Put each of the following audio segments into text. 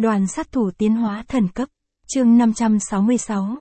Đoàn sát thủ tiến hóa thần cấp, chương 566,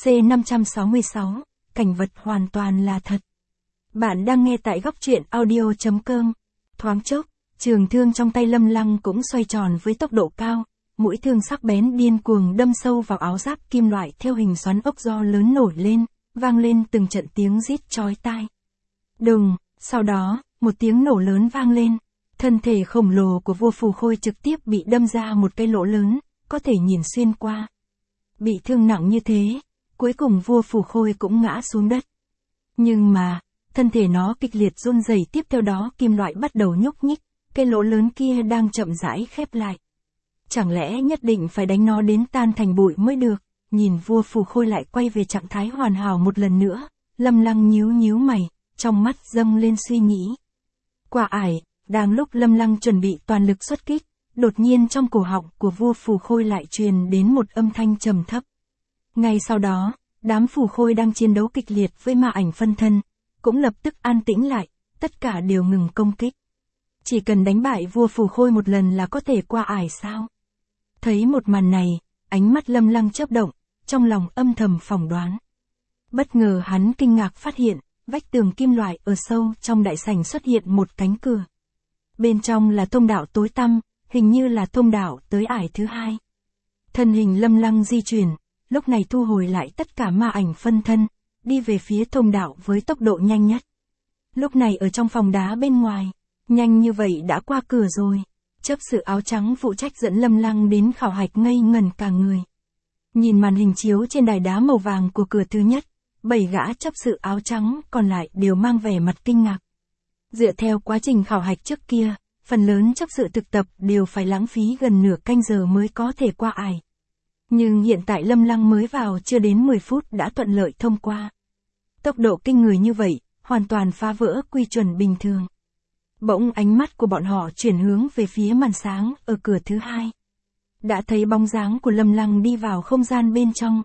C566, cảnh vật hoàn toàn là thật. Bạn đang nghe tại góc truyện audio.com. Thoáng chốc, trường thương trong tay Lâm Lăng cũng xoay tròn với tốc độ cao, mũi thương sắc bén điên cuồng đâm sâu vào áo giáp kim loại theo hình xoắn ốc do lớn nổi lên, vang lên từng trận tiếng rít chói tai. Đùng, sau đó, một tiếng nổ lớn vang lên. Thân thể khổng lồ của vua phù khôi trực tiếp bị đâm ra một cái lỗ lớn, có thể nhìn xuyên qua. Bị thương nặng như thế, cuối cùng vua phù khôi cũng ngã xuống đất. Nhưng mà, thân thể nó kịch liệt run rẩy, tiếp theo đó kim loại bắt đầu nhúc nhích, cái lỗ lớn kia đang chậm rãi khép lại. Chẳng lẽ nhất định phải đánh nó đến tan thành bụi mới được? Nhìn vua phù khôi lại quay về trạng thái hoàn hảo một lần nữa, Lâm Lăng nhíu mày, trong mắt dâng lên suy nghĩ. Quả ải. Đang lúc Lâm Lăng chuẩn bị toàn lực xuất kích, đột nhiên trong cổ họng của vua phù khôi lại truyền đến một âm thanh trầm thấp. Ngay sau đó, đám phù khôi đang chiến đấu kịch liệt với ma ảnh phân thân, cũng lập tức an tĩnh lại, tất cả đều ngừng công kích. Chỉ cần đánh bại vua phù khôi một lần là có thể qua ải sao? Thấy một màn này, ánh mắt Lâm Lăng chớp động, trong lòng âm thầm phỏng đoán. Bất ngờ hắn kinh ngạc phát hiện, vách tường kim loại ở sâu trong đại sảnh xuất hiện một cánh cửa. Bên trong là thông đạo tối tăm, hình như là thông đạo tới ải thứ hai. Thân hình Lâm Lăng di chuyển, lúc này thu hồi lại tất cả ma ảnh phân thân, đi về phía thông đạo với tốc độ nhanh nhất. Lúc này ở trong phòng đá bên ngoài, nhanh như vậy đã qua cửa rồi. Chấp sự áo trắng phụ trách dẫn Lâm Lăng đến khảo hạch ngây ngẩn cả người. Nhìn màn hình chiếu trên đài đá màu vàng của cửa thứ nhất, 7 gã chấp sự áo trắng còn lại đều mang vẻ mặt kinh ngạc. Dựa theo quá trình khảo hạch trước kia, phần lớn chấp sự thực tập đều phải lãng phí gần nửa canh giờ mới có thể qua ải. Nhưng hiện tại Lâm Lăng mới vào chưa đến 10 phút đã thuận lợi thông qua. Tốc độ kinh người như vậy, hoàn toàn phá vỡ quy chuẩn bình thường. Bỗng ánh mắt của bọn họ chuyển hướng về phía màn sáng ở cửa thứ hai. Đã thấy bóng dáng của Lâm Lăng đi vào không gian bên trong.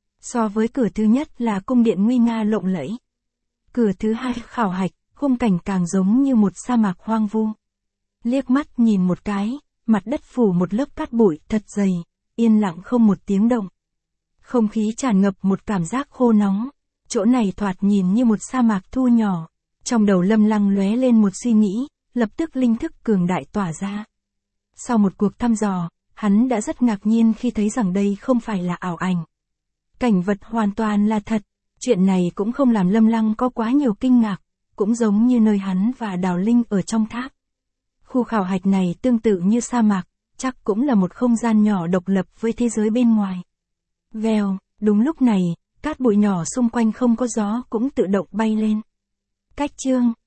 So với cửa thứ nhất là cung điện nguy nga lộng lẫy. Cửa thứ hai khảo hạch, khung cảnh càng giống như một sa mạc hoang vu. Liếc mắt nhìn một cái, mặt đất phủ một lớp cát bụi thật dày, yên lặng không một tiếng động. Không khí tràn ngập một cảm giác khô nóng, chỗ này thoạt nhìn như một sa mạc thu nhỏ. Trong đầu Lâm Lăng lóe lên một suy nghĩ, lập tức linh thức cường đại tỏa ra. Sau một cuộc thăm dò, hắn đã rất ngạc nhiên khi thấy rằng đây không phải là ảo ảnh. Cảnh vật hoàn toàn là thật, chuyện này cũng không làm Lâm Lăng có quá nhiều kinh ngạc. Cũng giống như nơi hắn và Đào Linh ở trong tháp. Khu khảo hạch này tương tự như sa mạc, chắc cũng là một không gian nhỏ độc lập với thế giới bên ngoài. Vèo, đúng lúc này, cát bụi nhỏ xung quanh không có gió cũng tự động bay lên. Cách chương